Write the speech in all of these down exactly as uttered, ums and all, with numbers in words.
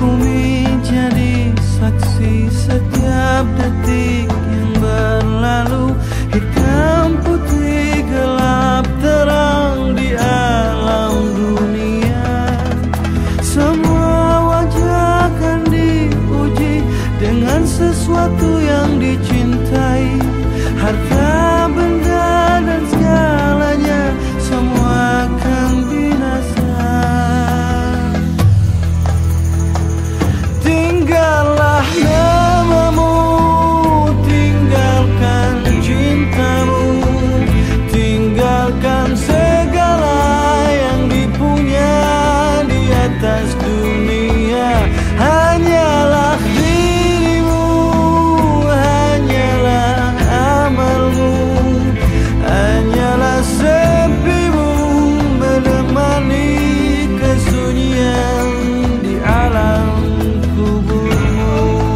bumi jadi saksi setiap detik yang berlalu. Hitam putih gelap terang di alam dunia. Semua wajah akan diuji dengan sesuatu yang dicintai. Harta, benda dan segalanya semua akan binasa. Tinggallah namamu, tinggalkan cintamu, tinggalkan segala yang dipunya di atas dunia. Hanyalah dirimu, hanyalah amalmu, hanyalah sepimu menemani kesunyian di alam kuburmu.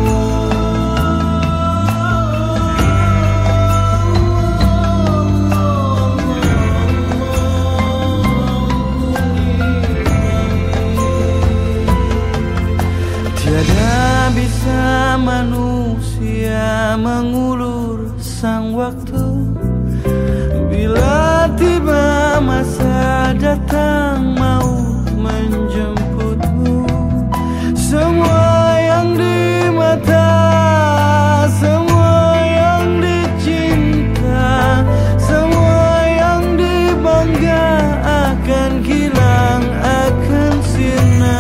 Tiada bisa manusia mengulur sang waktu. Bila tiba masa datang maut menjemputmu. Semua yang di mata, semua yang dicinta, semua yang dibangga akan hilang, akan sirna.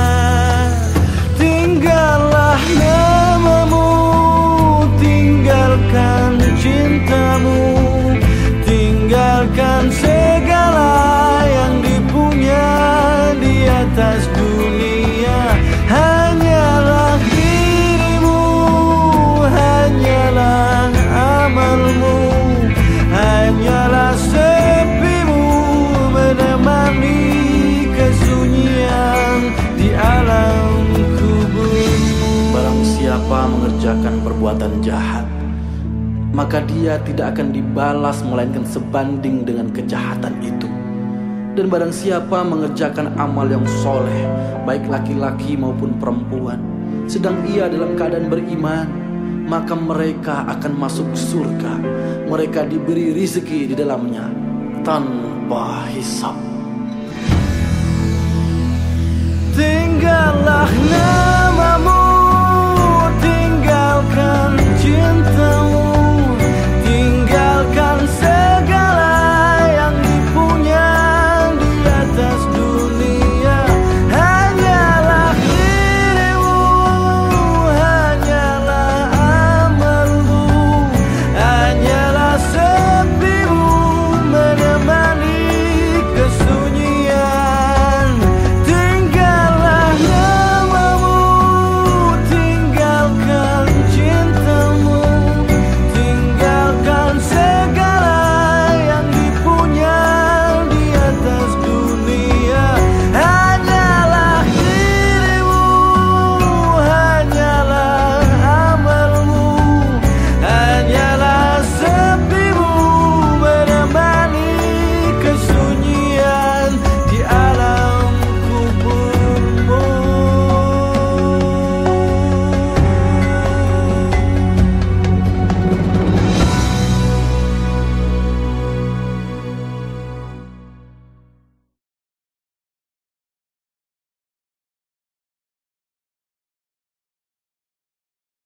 Tinggallah namamu, tinggalkan cintamu, tinggalkan segala yang dipunya di atas dunia. Hanyalah dirimu, hanyalah amalmu, hanyalah sepimu menemani kesunyian di alam kuburmu. Barang siapa mengerjakan perbuatan jahat, maka dia tidak akan dibalas melainkan sebanding dengan kejahatan itu. Dan barang siapa mengerjakan amal yang soleh, baik laki-laki maupun perempuan, sedang ia dalam keadaan beriman, maka mereka akan masuk surga. Mereka diberi rizki di dalamnya tanpa hisab.